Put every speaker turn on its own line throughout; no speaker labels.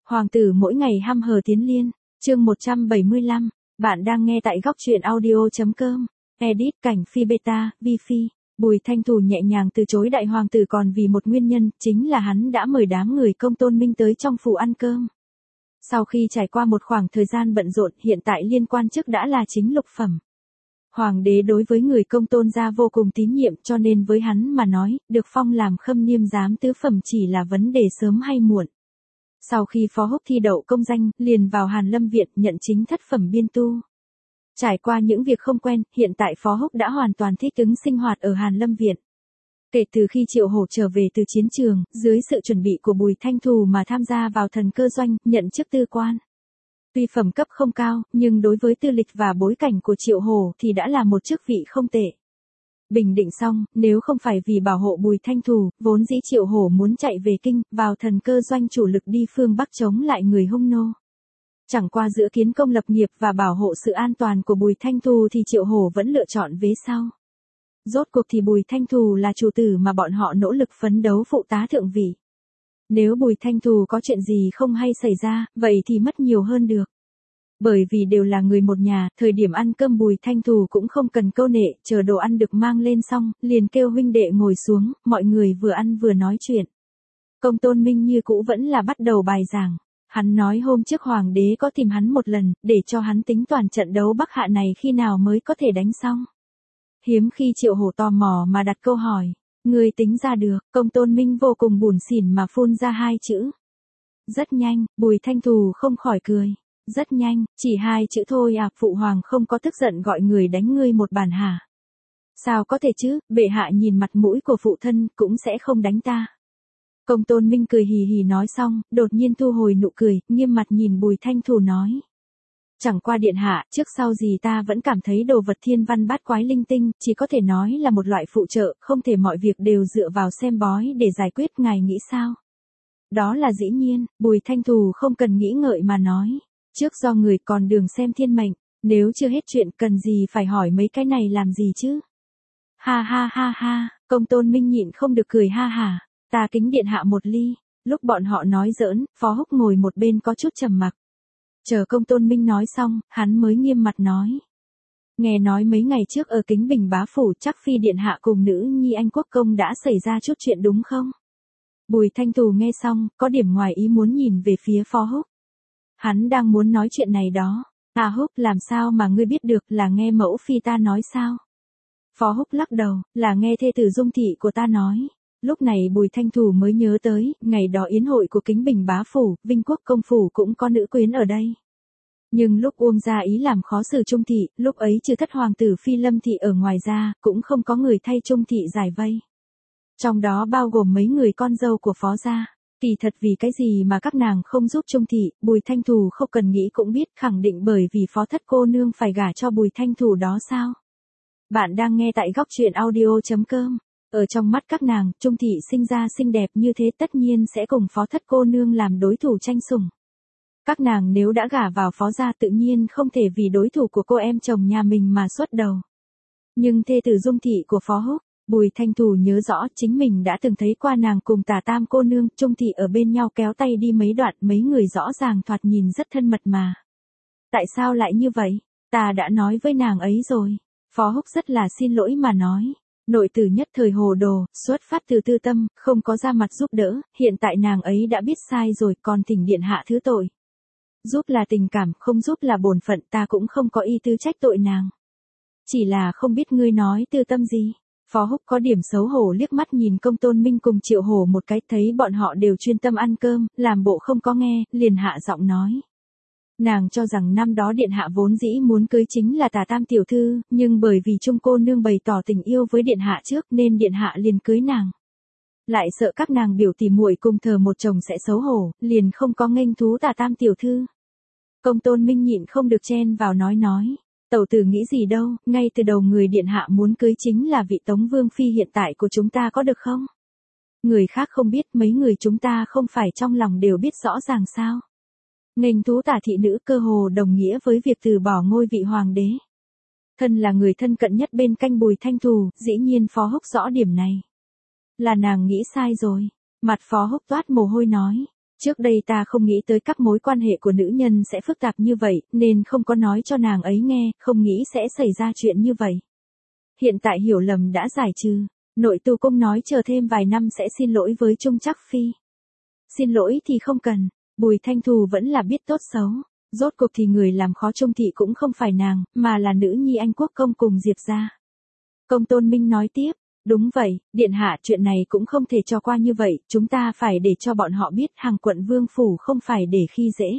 Hoàng tử mỗi ngày hăm hở tiến liên, chương 175, bạn đang nghe tại góc truyện audio.com, edit cảnh phi beta, vi phi. Bùi Thanh Thù nhẹ nhàng từ chối đại hoàng tử còn vì một nguyên nhân, chính là hắn đã mời đám người Công Tôn Minh tới trong phủ ăn cơm. Sau khi trải qua một khoảng thời gian bận rộn, hiện tại liên quan chức đã là chính lục phẩm. Hoàng đế đối với người Công Tôn gia vô cùng tín nhiệm, cho nên với hắn mà nói, được phong làm khâm niêm giám tứ phẩm chỉ là vấn đề sớm hay muộn. Sau khi Phó Húc thi đậu công danh, liền vào Hàn Lâm Viện nhận chính thất phẩm biên tu. Trải qua những việc không quen, hiện tại Phó Húc đã hoàn toàn thích ứng sinh hoạt ở Hàn Lâm Viện. Kể từ khi Triệu Hổ trở về từ chiến trường, dưới sự chuẩn bị của Bùi Thanh Thù mà tham gia vào Thần Cơ Doanh, nhận chức tư quan. Tuy phẩm cấp không cao, nhưng đối với tư lịch và bối cảnh của Triệu Hổ thì đã là một chức vị không tệ. Bình định xong, nếu không phải vì bảo hộ Bùi Thanh Thù, vốn dĩ Triệu Hổ muốn chạy về kinh, vào Thần Cơ Doanh chủ lực đi phương Bắc chống lại người Hung nô. Chẳng qua giữa kiến công lập nghiệp và bảo hộ sự an toàn của Bùi Thanh Thù thì Triệu Hổ vẫn lựa chọn vế sau. Rốt cuộc thì Bùi Thanh Thù là chủ tử mà bọn họ nỗ lực phấn đấu phụ tá thượng vị. Nếu Bùi Thanh Thù có chuyện gì không hay xảy ra, vậy thì mất nhiều hơn được. Bởi vì đều là người một nhà, thời điểm ăn cơm Bùi Thanh Thù cũng không cần câu nệ, chờ đồ ăn được mang lên xong, liền kêu huynh đệ ngồi xuống, mọi người vừa ăn vừa nói chuyện. Công Tôn Minh như cũ vẫn là bắt đầu bài giảng. Hắn nói hôm trước hoàng đế có tìm hắn một lần, để cho hắn tính toàn trận đấu Bắc Hạ này khi nào mới có thể đánh xong. Hiếm khi Triệu Hổ tò mò mà đặt câu hỏi, người tính ra được, Công Tôn Minh vô cùng bủn xỉn mà phun ra hai chữ. Rất nhanh, Bùi Thanh Thù không khỏi cười. Rất nhanh, chỉ hai chữ thôi à, phụ hoàng không có tức giận gọi người đánh ngươi một bàn hả? Sao có thể chứ, bệ hạ nhìn mặt mũi của phụ thân cũng sẽ không đánh ta. Công Tôn Minh cười hì hì nói xong, đột nhiên thu hồi nụ cười, nghiêm mặt nhìn Bùi Thanh Thù nói. Chẳng qua điện hạ, trước sau gì ta vẫn cảm thấy đồ vật thiên văn bát quái linh tinh, chỉ có thể nói là một loại phụ trợ, không thể mọi việc đều dựa vào xem bói để giải quyết, ngài nghĩ sao? Đó là dĩ nhiên, Bùi Thanh Thù không cần nghĩ ngợi mà nói. Trước do người còn đường xem thiên mệnh, nếu chưa hết chuyện cần gì phải hỏi mấy cái này làm gì chứ? Ha ha ha ha, Công Tôn Minh nhịn không được cười ha hả, ta kính điện hạ một ly. Lúc bọn họ nói giỡn, Phó Húc ngồi một bên có chút trầm mặc. Chờ Công Tôn Minh nói xong, hắn mới nghiêm mặt nói. Nghe nói mấy ngày trước ở Kính Bình Bá Phủ chắc phi điện hạ cùng nữ nhi anh quốc công đã xảy ra chút chuyện đúng không? Bùi Thanh Thù nghe xong, có điểm ngoài ý muốn nhìn về phía Phó Húc. Hắn đang muốn nói chuyện này đó. À Húc, làm sao mà ngươi biết được, là nghe mẫu phi ta nói sao? Phó Húc lắc đầu, là nghe thê tử Dung thị của ta nói. Lúc này Bùi Thanh Thù mới nhớ tới, ngày đó yến hội của Kính Bình Bá Phủ, Vinh Quốc công phủ cũng có nữ quyến ở đây. Nhưng lúc Uông gia ý làm khó xử Trung thị, lúc ấy trừ thất hoàng tử Phi Lâm thị ở ngoài ra, cũng không có người thay Trung thị giải vây. Trong đó bao gồm mấy người con dâu của Phó gia. Kỳ thật vì cái gì mà các nàng không giúp Trung thị, Bùi Thanh Thù không cần nghĩ cũng biết, khẳng định bởi vì Phó thất cô nương phải gả cho Bùi Thanh Thù đó sao? Bạn đang nghe tại góc truyện audio.com. Ở trong mắt các nàng, Trung thị sinh ra xinh đẹp như thế tất nhiên sẽ cùng Phó thất cô nương làm đối thủ tranh sủng. Các nàng nếu đã gả vào Phó gia tự nhiên không thể vì đối thủ của cô em chồng nhà mình mà xuất đầu. Nhưng thê tử Dung thị của Phó Húc, Bùi Thanh Thù nhớ rõ chính mình đã từng thấy qua nàng cùng Tả Tam cô nương, Trung thị ở bên nhau kéo tay đi mấy đoạn, mấy người rõ ràng thoạt nhìn rất thân mật mà. Tại sao lại như vậy? Ta đã nói với nàng ấy rồi. Phó Húc rất là xin lỗi mà nói. Nội tử nhất thời hồ đồ, xuất phát từ tư tâm, không có ra mặt giúp đỡ, hiện tại nàng ấy đã biết sai rồi, còn thỉnh điện hạ thứ tội. Giúp là tình cảm, không giúp là bổn phận, ta cũng không có ý tư trách tội nàng. Chỉ là không biết ngươi nói tư tâm gì. Phó Húc có điểm xấu hổ liếc mắt nhìn Công Tôn Minh cùng Triệu Hổ một cái, thấy bọn họ đều chuyên tâm ăn cơm, làm bộ không có nghe, liền hạ giọng nói. Nàng cho rằng năm đó điện hạ vốn dĩ muốn cưới chính là Tả Tam tiểu thư, nhưng bởi vì Trung cô nương bày tỏ tình yêu với điện hạ trước nên điện hạ liền cưới nàng. Lại sợ các nàng biểu tỉ muội cùng thờ một chồng sẽ xấu hổ, liền không có nghênh thú Tả Tam tiểu thư. Công Tôn Minh nhịn không được chen vào nói. Tẩu tử nghĩ gì đâu, ngay từ đầu người điện hạ muốn cưới chính là vị Tống Vương Phi hiện tại của chúng ta có được không? Người khác không biết, mấy người chúng ta không phải trong lòng đều biết rõ ràng sao? Nghênh thú Tả thị nữ cơ hồ đồng nghĩa với việc từ bỏ ngôi vị hoàng đế. Thân là người thân cận nhất bên canh Bùi Thanh Thù, dĩ nhiên Phó Húc rõ điểm này. Là nàng nghĩ sai rồi. Mặt Phó Húc toát mồ hôi nói. Trước đây ta không nghĩ tới các mối quan hệ của nữ nhân sẽ phức tạp như vậy, nên không có nói cho nàng ấy nghe, không nghĩ sẽ xảy ra chuyện như vậy. Hiện tại hiểu lầm đã giải trừ, nội tu cung nói chờ thêm vài năm sẽ xin lỗi với Trung Trắc Phi. Xin lỗi thì không cần, Bùi Thanh Thù vẫn là biết tốt xấu. Rốt cuộc thì người làm khó Trung thị cũng không phải nàng, mà là nữ nhi Anh Quốc công cùng Diệp gia. Công Tôn Minh nói tiếp, đúng vậy, điện hạ, chuyện này cũng không thể cho qua như vậy, chúng ta phải để cho bọn họ biết Hàng quận vương phủ không phải để khi dễ.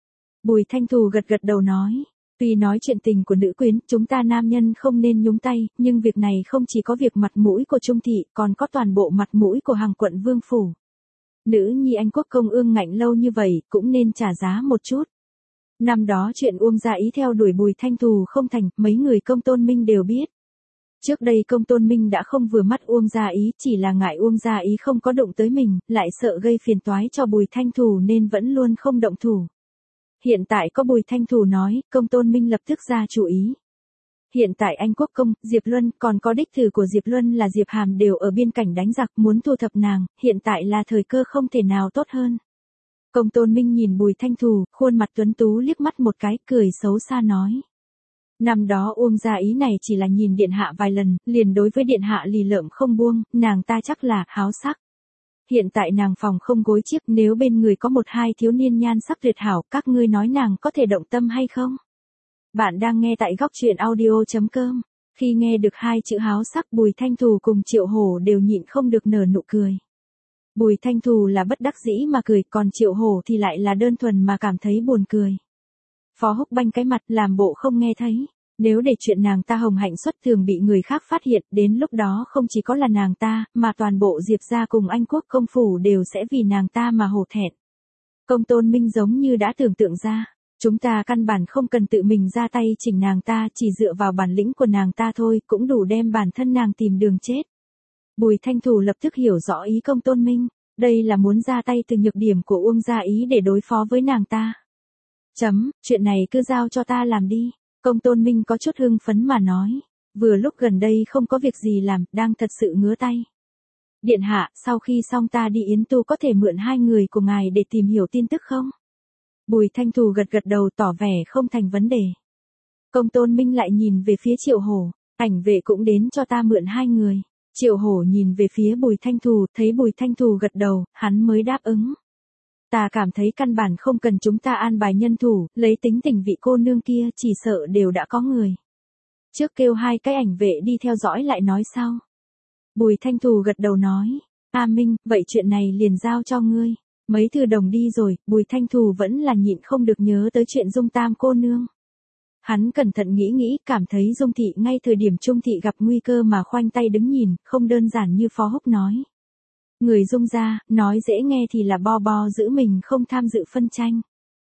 Bùi Thanh Thù gật gật đầu nói, tuy nói chuyện tình của nữ quyến, chúng ta nam nhân không nên nhúng tay, nhưng việc này không chỉ có việc mặt mũi của Trung thị, còn có toàn bộ mặt mũi của Hàng quận vương phủ. Nữ nhi Anh Quốc công ương ngạnh lâu như vậy, cũng nên trả giá một chút. Năm đó chuyện Uông Gia Ý theo đuổi Bùi Thanh Thù không thành, mấy người Công Tôn Minh đều biết. Trước đây Công Tôn Minh đã không vừa mắt Uông Gia Ý, chỉ là ngại Uông Gia Ý không có đụng tới mình, lại sợ gây phiền toái cho Bùi Thanh Thù nên vẫn luôn không động thủ. Hiện tại có Bùi Thanh Thù nói, Công Tôn Minh lập tức ra chủ ý. Hiện tại Anh Quốc công, Diệp Luân, còn có đích tử của Diệp Luân là Diệp Hàm đều ở biên cảnh đánh giặc, muốn thu thập nàng, hiện tại là thời cơ không thể nào tốt hơn. Công Tôn Minh nhìn Bùi Thanh Thù, khuôn mặt tuấn tú liếc mắt một cái, cười xấu xa nói. Năm đó Uông Gia Ý này chỉ là nhìn điện hạ vài lần, liền đối với điện hạ lì lợm không buông, nàng ta chắc là háo sắc. Hiện tại nàng phòng không gối chiếc, nếu bên người có một hai thiếu niên nhan sắc tuyệt hảo, các ngươi nói nàng có thể động tâm hay không? Bạn đang nghe tại góc truyện audio.com. Khi nghe được hai chữ háo sắc, Bùi Thanh Thù cùng Triệu Hổ đều nhịn không được nở nụ cười. Bùi Thanh Thù là bất đắc dĩ mà cười, còn Triệu Hổ thì lại là đơn thuần mà cảm thấy buồn cười. Phó Húc banh cái mặt làm bộ không nghe thấy. Nếu để chuyện nàng ta hồng hạnh xuất thường bị người khác phát hiện, đến lúc đó không chỉ có là nàng ta, mà toàn bộ Diệp gia cùng Anh Quốc công phủ đều sẽ vì nàng ta mà hổ thẹn. Công Tôn Minh giống như đã tưởng tượng ra, chúng ta căn bản không cần tự mình ra tay chỉnh nàng ta, chỉ dựa vào bản lĩnh của nàng ta thôi, cũng đủ đem bản thân nàng tìm đường chết. Bùi Thanh Thù lập tức hiểu rõ ý Công Tôn Minh, đây là muốn ra tay từ nhược điểm của Uông Gia Ý để đối phó với nàng ta. Chuyện này cứ giao cho ta làm đi. Công Tôn Minh có chút hưng phấn mà nói, vừa lúc gần đây không có việc gì làm, đang thật sự ngứa tay. Điện hạ, sau khi xong ta đi Yến Tu có thể mượn hai người của ngài để tìm hiểu tin tức không? Bùi Thanh Thù gật gật đầu tỏ vẻ không thành vấn đề. Công Tôn Minh lại nhìn về phía Triệu Hổ, ảnh vệ cũng đến cho ta mượn hai người. Triệu Hổ nhìn về phía Bùi Thanh Thù, thấy Bùi Thanh Thù gật đầu, hắn mới đáp ứng. Ta cảm thấy căn bản không cần chúng ta an bài nhân thủ, lấy tính tình vị cô nương kia chỉ sợ đều đã có người. Trước kêu hai cái ảnh vệ đi theo dõi lại nói sau. Bùi Thanh Thù gật đầu nói, A Minh, vậy chuyện này liền giao cho ngươi. Mấy thư đồng đi rồi, Bùi Thanh Thù vẫn là nhịn không được nhớ tới chuyện Dung Tam cô nương. Hắn cẩn thận nghĩ, cảm thấy Dung thị ngay thời điểm Trung thị gặp nguy cơ mà khoanh tay đứng nhìn, không đơn giản như Phó Húc nói. Người Dung gia, nói dễ nghe thì là bo giữ mình không tham dự phân tranh.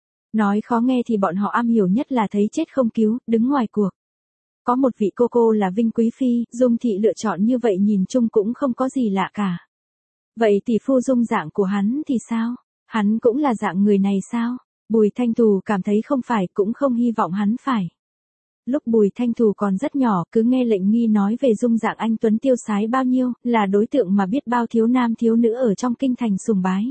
Nói khó nghe thì bọn họ am hiểu nhất là thấy chết không cứu, đứng ngoài cuộc. Có một vị cô là Vinh Quý Phi, Dung thị lựa chọn như vậy nhìn chung cũng không có gì lạ cả. Vậy tỷ phu Dung dạng của hắn thì sao? Hắn cũng là dạng người này sao? Bùi Thanh Thù cảm thấy không phải, cũng không hy vọng hắn phải. Lúc Bùi Thanh Thù còn rất nhỏ, cứ nghe lệnh nghi nói về Dung dạng anh tuấn tiêu sái bao nhiêu, là đối tượng mà biết bao thiếu nam thiếu nữ ở trong kinh thành sùng bái.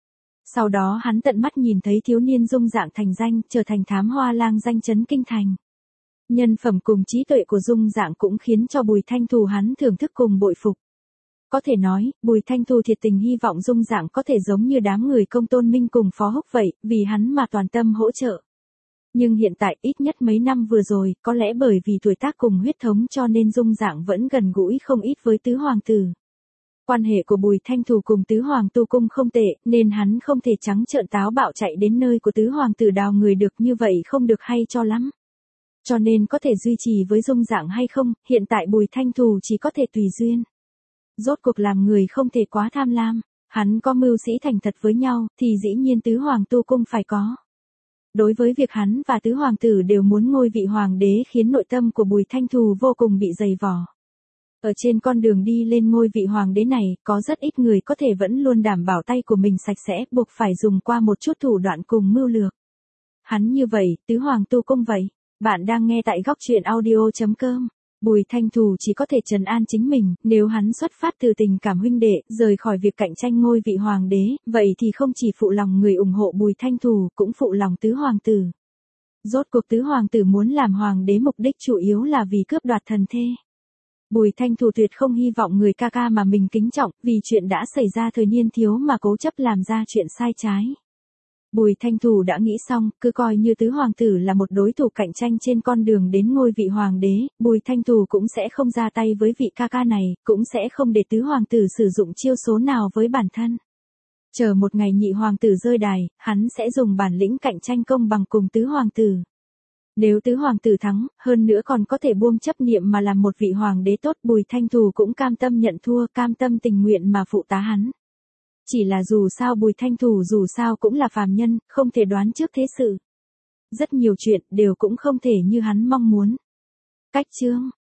Sau đó hắn tận mắt nhìn thấy thiếu niên Dung dạng thành danh, trở thành thám hoa lang danh chấn kinh thành. Nhân phẩm cùng trí tuệ của Dung dạng cũng khiến cho Bùi Thanh Thù hắn thưởng thức cùng bội phục. Có thể nói, Bùi Thanh Thù thiệt tình hy vọng Dung dạng có thể giống như đám người Công Tôn Minh cùng Phó Húc vậy, vì hắn mà toàn tâm hỗ trợ. Nhưng hiện tại ít nhất mấy năm vừa rồi, có lẽ bởi vì tuổi tác cùng huyết thống cho nên Dung dạng vẫn gần gũi không ít với tứ hoàng tử. Quan hệ của Bùi Thanh Thù cùng tứ hoàng tu cung không tệ, nên hắn không thể trắng trợn táo bạo chạy đến nơi của tứ hoàng tử đào người được, như vậy không được hay cho lắm. Cho nên có thể duy trì với Dung dạng hay không, hiện tại Bùi Thanh Thù chỉ có thể tùy duyên. Rốt cuộc làm người không thể quá tham lam, hắn có mưu sĩ thành thật với nhau, thì dĩ nhiên tứ hoàng tu cung phải có. Đối với việc hắn và tứ hoàng tử đều muốn ngôi vị hoàng đế khiến nội tâm của Bùi Thanh Thù vô cùng bị dày vò. Ở trên con đường đi lên ngôi vị hoàng đế này, có rất ít người có thể vẫn luôn đảm bảo tay của mình sạch sẽ, buộc phải dùng qua một chút thủ đoạn cùng mưu lược. Hắn như vậy, tứ hoàng tu cung vậy. Bạn đang nghe tại góc truyện audio.com. Bùi Thanh Thù chỉ có thể trấn an chính mình, nếu hắn xuất phát từ tình cảm huynh đệ, rời khỏi việc cạnh tranh ngôi vị hoàng đế, vậy thì không chỉ phụ lòng người ủng hộ Bùi Thanh Thù, cũng phụ lòng tứ hoàng tử. Rốt cuộc tứ hoàng tử muốn làm hoàng đế mục đích chủ yếu là vì cướp đoạt thần thê. Bùi Thanh Thù tuyệt không hy vọng người ca ca mà mình kính trọng, vì chuyện đã xảy ra thời niên thiếu mà cố chấp làm ra chuyện sai trái. Bùi Thanh Thù đã nghĩ xong, cứ coi như tứ hoàng tử là một đối thủ cạnh tranh trên con đường đến ngôi vị hoàng đế, Bùi Thanh Thù cũng sẽ không ra tay với vị ca ca này, cũng sẽ không để tứ hoàng tử sử dụng chiêu số nào với bản thân. Chờ một ngày nhị hoàng tử rơi đài, hắn sẽ dùng bản lĩnh cạnh tranh công bằng cùng tứ hoàng tử. Nếu tứ hoàng tử thắng, hơn nữa còn có thể buông chấp niệm mà làm một vị hoàng đế tốt, Bùi Thanh Thù cũng cam tâm nhận thua, cam tâm tình nguyện mà phụ tá hắn. Chỉ là dù sao Bùi Thanh Thù dù sao cũng là phàm nhân, không thể đoán trước thế sự. Rất nhiều chuyện đều cũng không thể như hắn mong muốn. Cách chương